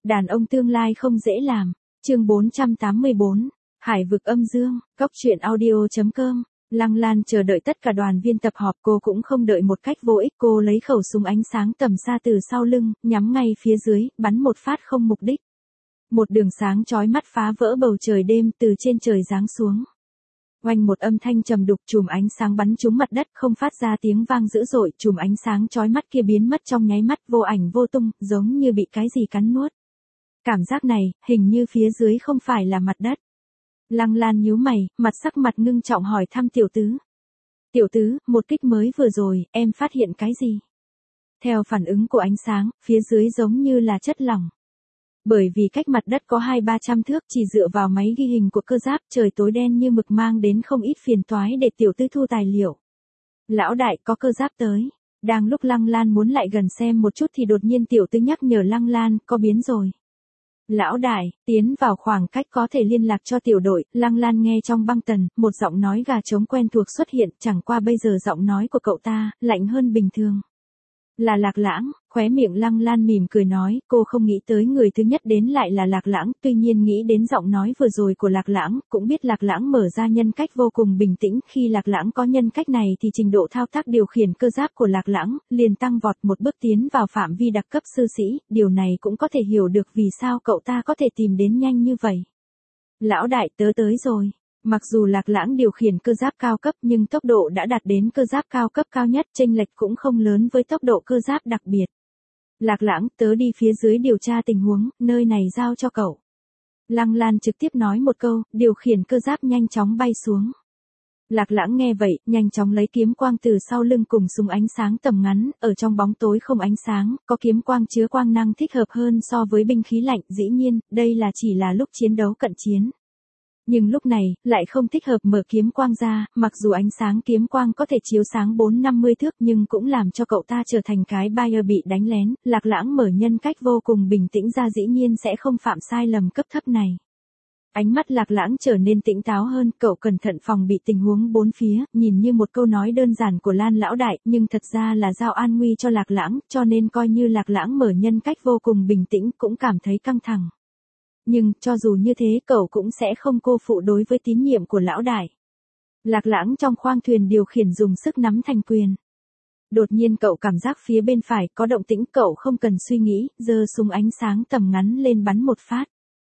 Đàn ông tương lai không dễ làm. Chương 484. Hải vực âm dương. Cốc truyện audio.com. Lăng Lan chờ đợi tất cả đoàn viên tập họp, cô cũng không đợi một cách vô ích, cô lấy khẩu súng ánh sáng tầm xa từ sau lưng, nhắm ngay phía dưới, bắn một phát không mục đích. Một đường sáng chói mắt phá vỡ bầu trời đêm từ trên trời giáng xuống. Oanh, một âm thanh trầm đục, chùm ánh sáng bắn trúng mặt đất, không phát ra tiếng vang dữ dội, chùm ánh sáng chói mắt kia biến mất trong nháy mắt, vô ảnh vô tung, giống như bị cái gì cắn nuốt. Cảm giác này, hình như phía dưới không phải là mặt đất. Lăng Lan nhíu mày, sắc mặt ngưng trọng hỏi thăm Tiểu Tứ. Tiểu Tứ, một kích mới vừa rồi, em phát hiện cái gì? Theo phản ứng của ánh sáng, phía dưới giống như là chất lỏng. Bởi vì cách mặt đất có 200-300 thước, chỉ dựa vào máy ghi hình của cơ giáp, trời tối đen như mực mang đến không ít phiền toái để Tiểu Tứ thu tài liệu. Lão đại, có cơ giáp tới. Đang lúc Lăng Lan muốn lại gần xem một chút thì đột nhiên Tiểu Tứ nhắc nhở Lăng Lan, có biến rồi. Lão đại, tiến vào khoảng cách có thể liên lạc cho tiểu đội. Lăng Lan nghe trong băng tần, một giọng nói gà trống quen thuộc xuất hiện, chẳng qua bây giờ giọng nói của cậu ta, lạnh hơn bình thường. Là Lạc Lãng. Khóe miệng Lăng Lan mỉm cười nói, cô không nghĩ tới người thứ nhất đến lại là Lạc Lãng, tuy nhiên nghĩ đến giọng nói vừa rồi của Lạc Lãng, cũng biết Lạc Lãng mở ra nhân cách vô cùng bình tĩnh, khi Lạc Lãng có nhân cách này thì trình độ thao tác điều khiển cơ giáp của Lạc Lãng liền tăng vọt một bước tiến vào phạm vi đặc cấp sư sĩ, điều này cũng có thể hiểu được vì sao cậu ta có thể tìm đến nhanh như vậy. Lão đại, tớ tới rồi. Mặc dù Lạc Lãng điều khiển cơ giáp cao cấp nhưng tốc độ đã đạt đến cơ giáp cao cấp cao nhất, chênh lệch cũng không lớn với tốc độ cơ giáp đặc biệt. Lạc Lãng, tớ đi phía dưới điều tra tình huống, nơi này giao cho cậu. Lăng Lan trực tiếp nói một câu, điều khiển cơ giáp nhanh chóng bay xuống. Lạc Lãng nghe vậy, nhanh chóng lấy kiếm quang từ sau lưng cùng súng ánh sáng tầm ngắn, ở trong bóng tối không ánh sáng, có kiếm quang chứa quang năng thích hợp hơn so với binh khí lạnh, dĩ nhiên, đây là chỉ là lúc chiến đấu cận chiến. Nhưng lúc này, lại không thích hợp mở kiếm quang ra, mặc dù ánh sáng kiếm quang có thể chiếu sáng 4-50 thước nhưng cũng làm cho cậu ta trở thành cái buyer bị đánh lén. Lạc Lãng mở nhân cách vô cùng bình tĩnh ra, dĩ nhiên sẽ không phạm sai lầm cấp thấp này. Ánh mắt Lạc Lãng trở nên tỉnh táo hơn, cậu cẩn thận phòng bị tình huống bốn phía, nhìn như một câu nói đơn giản của Lan lão đại, nhưng thật ra là giao an nguy cho Lạc Lãng, cho nên coi như Lạc Lãng mở nhân cách vô cùng bình tĩnh cũng cảm thấy căng thẳng. Nhưng, cho dù như thế cậu cũng sẽ không cô phụ đối với tín nhiệm của lão đại. Lạc Lãng trong khoang thuyền điều khiển dùng sức nắm thành quyền. Đột nhiên cậu cảm giác phía bên phải có động tĩnh, cậu không cần suy nghĩ, giơ súng ánh sáng tầm ngắn lên bắn một phát.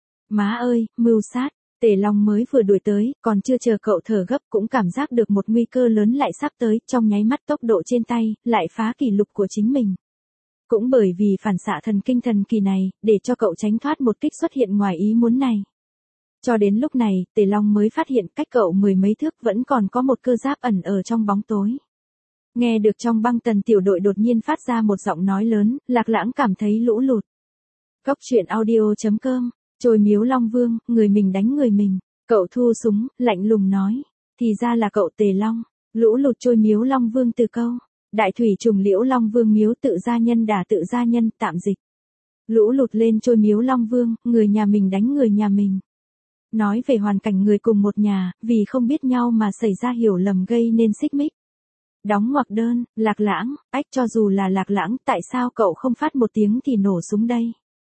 Má ơi, mưu sát, Tề Long mới vừa đuổi tới, còn chưa chờ cậu thở gấp cũng cảm giác được một nguy cơ lớn lại sắp tới, trong nháy mắt tốc độ trên tay, lại phá kỷ lục của chính mình. Cũng bởi vì phản xạ thần kinh thần kỳ này, để cho cậu tránh thoát một kích xuất hiện ngoài ý muốn này. Cho đến lúc này, Tề Long mới phát hiện cách cậu mười mấy thước vẫn còn có một cơ giáp ẩn ở trong bóng tối. Nghe được trong băng tần tiểu đội đột nhiên phát ra một giọng nói lớn, Lạc Lãng cảm thấy lũ lụt. Cốc truyện audio.com, Trôi Miếu Long Vương, người mình đánh người mình. Cậu thu súng, lạnh lùng nói. Thì ra là cậu Tề Long. Lũ lụt Trôi Miếu Long Vương từ câu. Đại thủy trùng Liễu Long Vương miếu tự gia nhân đả tự gia nhân, tạm dịch. Lũ lụt lên Trôi Miếu Long Vương, người nhà mình đánh người nhà mình. Nói về hoàn cảnh người cùng một nhà, vì không biết nhau mà xảy ra hiểu lầm gây nên xích mích. Đóng ngoặc đơn, Lạc Lãng, ách, cho dù là Lạc Lãng, tại sao cậu không phát một tiếng thì nổ súng đây?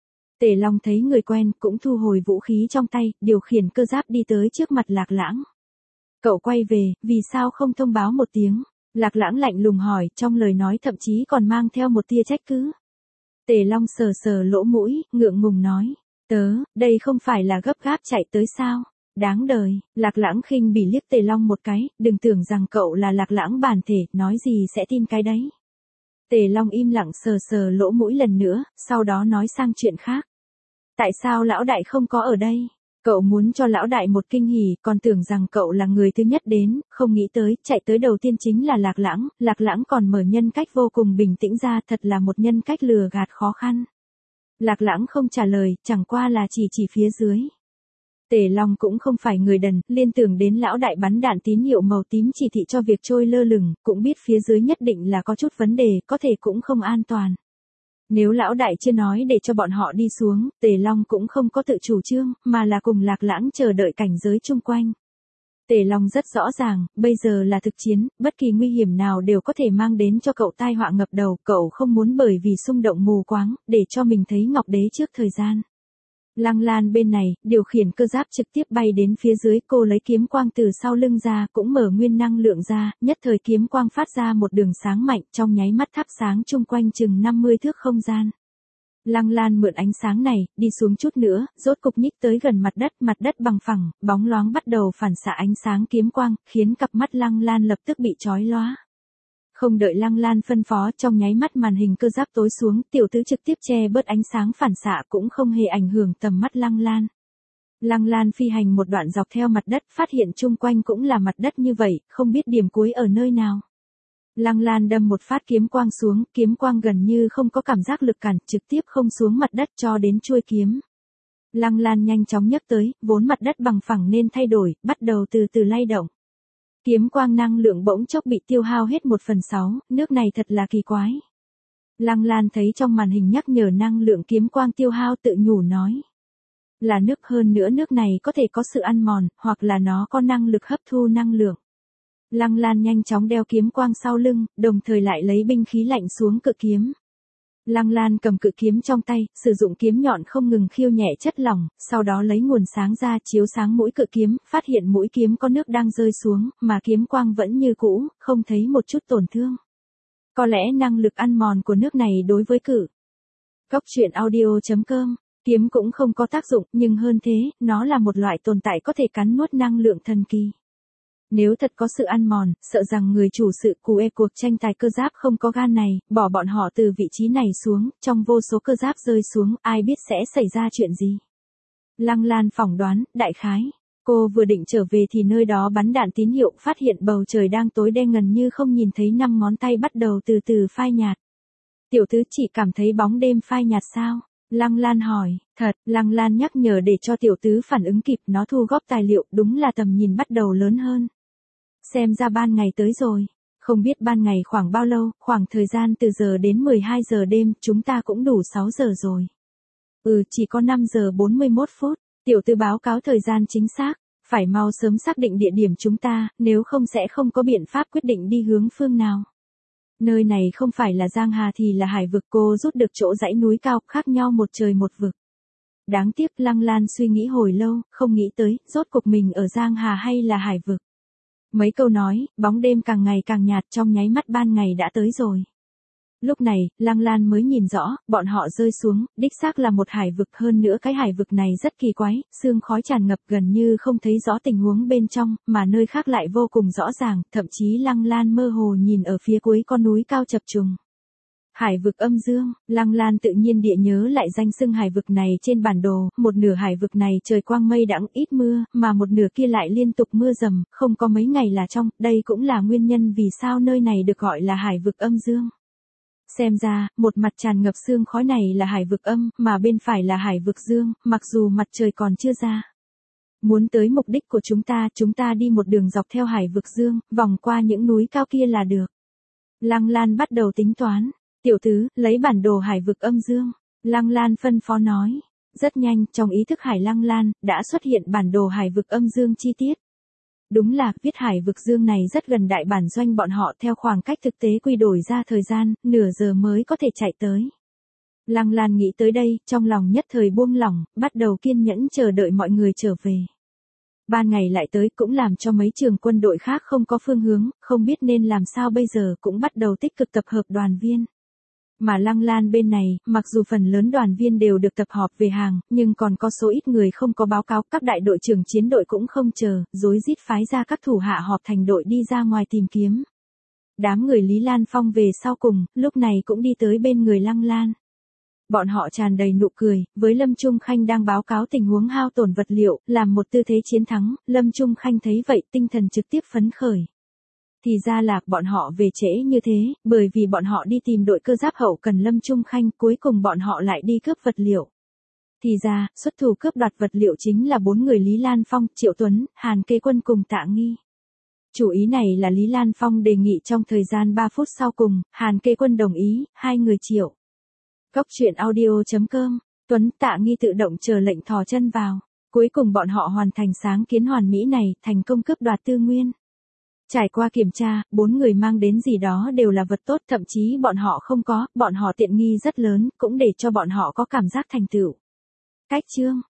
Tề Long thấy người quen, cũng thu hồi vũ khí trong tay, điều khiển cơ giáp đi tới trước mặt Lạc Lãng. Cậu quay về, vì sao không thông báo một tiếng? Lạc Lãng lạnh lùng hỏi, trong lời nói thậm chí còn mang theo một tia trách cứ. Tề Long sờ sờ lỗ mũi, ngượng ngùng nói. Đây không phải là gấp gáp chạy tới sao? Đáng đời. Lạc Lãng khinh bỉ liếc Tề Long một cái, đừng tưởng rằng cậu là Lạc Lãng bản thể, nói gì sẽ tin cái đấy. Tề Long im lặng sờ sờ lỗ mũi lần nữa, sau đó nói sang chuyện khác. Tại sao lão đại không có ở đây? Cậu muốn cho lão đại một kinh hỉ, còn tưởng rằng cậu là người thứ nhất đến, không nghĩ tới, chạy tới đầu tiên chính là Lạc Lãng còn mở nhân cách vô cùng bình tĩnh ra, thật là một nhân cách lừa gạt khó khăn. Lạc Lãng không trả lời, chẳng qua là chỉ phía dưới. Tề Long cũng không phải người đần, liên tưởng đến lão đại bắn đạn tín hiệu màu tím chỉ thị cho việc trôi lơ lửng, cũng biết phía dưới nhất định là có chút vấn đề, có thể cũng không an toàn. Nếu lão đại chưa nói để cho bọn họ đi xuống, Tề Long cũng không có tự chủ trương, mà là cùng Lạc Lãng chờ đợi cảnh giới chung quanh. Tề Long rất rõ ràng, bây giờ là thực chiến, bất kỳ nguy hiểm nào đều có thể mang đến cho cậu tai họa ngập đầu, cậu không muốn bởi vì xung động mù quáng, để cho mình thấy Ngọc Đế trước thời gian. Lăng Lan bên này, điều khiển cơ giáp trực tiếp bay đến phía dưới, cô lấy kiếm quang từ sau lưng ra, cũng mở nguyên năng lượng ra, nhất thời kiếm quang phát ra một đường sáng mạnh, trong nháy mắt thắp sáng chung quanh chừng 50 thước không gian. Lăng Lan mượn ánh sáng này, đi xuống chút nữa, rốt cục nhích tới gần mặt đất bằng phẳng, bóng loáng bắt đầu phản xạ ánh sáng kiếm quang, khiến cặp mắt Lăng Lan lập tức bị chói lóa. Không đợi Lăng Lan phân phó, trong nháy mắt màn hình cơ giáp tối xuống, tiểu tứ trực tiếp che bớt ánh sáng phản xạ cũng không hề ảnh hưởng tầm mắt Lăng Lan. Lăng Lan phi hành một đoạn dọc theo mặt đất, phát hiện chung quanh cũng là mặt đất như vậy, không biết điểm cuối ở nơi nào. Lăng Lan đâm một phát kiếm quang xuống, kiếm quang gần như không có cảm giác lực cản, trực tiếp không xuống mặt đất cho đến chuôi kiếm. Lăng Lan nhanh chóng nhấc tới, vốn mặt đất bằng phẳng nên thay đổi, bắt đầu từ từ lay động. Kiếm quang năng lượng bỗng chốc bị tiêu hao hết 1/6, nước này thật là kỳ quái. Lăng Lan thấy trong màn hình nhắc nhở năng lượng kiếm quang tiêu hao tự nhủ nói. Là nước, hơn nữa nước này có thể có sự ăn mòn, hoặc là nó có năng lực hấp thu năng lượng. Lăng Lan nhanh chóng đeo kiếm quang sau lưng, đồng thời lại lấy binh khí lạnh xuống cự kiếm. Lăng Lan cầm cự kiếm trong tay, sử dụng kiếm nhọn không ngừng khiêu nhẹ chất lỏng, sau đó lấy nguồn sáng ra chiếu sáng mũi cự kiếm, phát hiện mũi kiếm có nước đang rơi xuống, mà kiếm quang vẫn như cũ, không thấy một chút tổn thương. Có lẽ năng lực ăn mòn của nước này đối với cự. Cóc truyện audio.com, kiếm cũng không có tác dụng, nhưng hơn thế, nó là một loại tồn tại có thể cắn nuốt năng lượng thần kỳ. Nếu thật có sự ăn mòn, sợ rằng người chủ sự của cuộc tranh tài cơ giáp không có gan này, bỏ bọn họ từ vị trí này xuống, trong vô số cơ giáp rơi xuống, ai biết sẽ xảy ra chuyện gì. Lăng Lan phỏng đoán, đại khái. Cô vừa định trở về thì nơi đó bắn đạn tín hiệu, phát hiện bầu trời đang tối đen gần như không nhìn thấy, 5 ngón tay bắt đầu từ từ phai nhạt. Tiểu tứ chỉ cảm thấy bóng đêm phai nhạt sao? Lăng Lan hỏi, thật, Lăng Lan nhắc nhở để cho tiểu tứ phản ứng kịp, nó thu góp tài liệu, đúng là tầm nhìn bắt đầu lớn hơn. Xem ra ban ngày tới rồi. Không biết ban ngày khoảng bao lâu, khoảng thời gian từ giờ đến 12 giờ đêm, chúng ta cũng đủ 6 giờ rồi. Chỉ có 5 giờ 41 phút. Tiểu tư báo cáo thời gian chính xác. Phải mau sớm xác định địa điểm chúng ta, nếu không sẽ không có biện pháp quyết định đi hướng phương nào. Nơi này không phải là Giang Hà thì là hải vực, cô rút được chỗ dãy núi cao, khác nhau một trời một vực. Đáng tiếc, Lăng Lan suy nghĩ hồi lâu, không nghĩ tới, rốt cuộc mình ở Giang Hà hay là hải vực. Mấy câu nói, bóng đêm càng ngày càng nhạt, trong nháy mắt ban ngày đã tới rồi. Lúc này, Lăng Lan mới nhìn rõ, bọn họ rơi xuống, đích xác là một hải vực, hơn nữa cái hải vực này rất kỳ quái, sương khói tràn ngập gần như không thấy rõ tình huống bên trong, mà nơi khác lại vô cùng rõ ràng, thậm chí Lăng Lan mơ hồ nhìn ở phía cuối con núi cao chập trùng. Hải vực âm dương, Lăng Lan tự nhiên địa nhớ lại danh xưng hải vực này trên bản đồ, một nửa hải vực này trời quang mây đãng ít mưa, mà một nửa kia lại liên tục mưa rầm, không có mấy ngày là trong, đây cũng là nguyên nhân vì sao nơi này được gọi là hải vực âm dương. Xem ra, một mặt tràn ngập sương khói này là hải vực âm, mà bên phải là hải vực dương, mặc dù mặt trời còn chưa ra. Muốn tới mục đích của chúng ta đi một đường dọc theo hải vực dương, vòng qua những núi cao kia là được. Lăng Lan bắt đầu tính toán. Tiểu tứ, lấy bản đồ hải vực âm dương. Lăng Lan phân phó nói. Rất nhanh, trong ý thức Hải Lăng Lan, đã xuất hiện bản đồ hải vực âm dương chi tiết. Đúng là, viết hải vực dương này rất gần đại bản doanh bọn họ, theo khoảng cách thực tế quy đổi ra thời gian, nửa giờ mới có thể chạy tới. Lăng Lan nghĩ tới đây, trong lòng nhất thời buông lỏng, bắt đầu kiên nhẫn chờ đợi mọi người trở về. Ban ngày lại tới cũng làm cho mấy trường quân đội khác không có phương hướng, không biết nên làm sao bây giờ, cũng bắt đầu tích cực tập hợp đoàn viên. Mà Lăng Lan bên này, mặc dù phần lớn đoàn viên đều được tập họp về hàng, nhưng còn có số ít người không có báo cáo, các đại đội trưởng chiến đội cũng không chờ, rối rít phái ra các thủ hạ họp thành đội đi ra ngoài tìm kiếm. Đám người Lý Lan Phong về sau cùng, lúc này cũng đi tới bên người Lăng Lan. Bọn họ tràn đầy nụ cười, với Lâm Trung Khanh đang báo cáo tình huống hao tổn vật liệu, làm một tư thế chiến thắng, Lâm Trung Khanh thấy vậy tinh thần trực tiếp phấn khởi. Thì ra là bọn họ về trễ như thế, bởi vì bọn họ đi tìm đội cơ giáp hậu cần Lâm Trung Khanh, cuối cùng bọn họ lại đi cướp vật liệu. Thì ra, xuất thủ cướp đoạt vật liệu chính là 4 người Lý Lan Phong, Triệu Tuấn, Hàn Kế Quân cùng Tạ Nghi. Chủ ý này là Lý Lan Phong đề nghị trong thời gian 3 phút sau cùng, Hàn Kế Quân đồng ý, 2 người Triệu. Cóc truyện audio.com, Tuấn Tạ Nghi tự động chờ lệnh thò chân vào. Cuối cùng bọn họ hoàn thành sáng kiến hoàn mỹ này, thành công cướp đoạt tư nguyên. Trải qua kiểm tra, 4 người mang đến gì đó đều là vật tốt, thậm chí bọn họ không có, bọn họ tiện nghi rất lớn, cũng để cho bọn họ có cảm giác thành tựu. Cách chương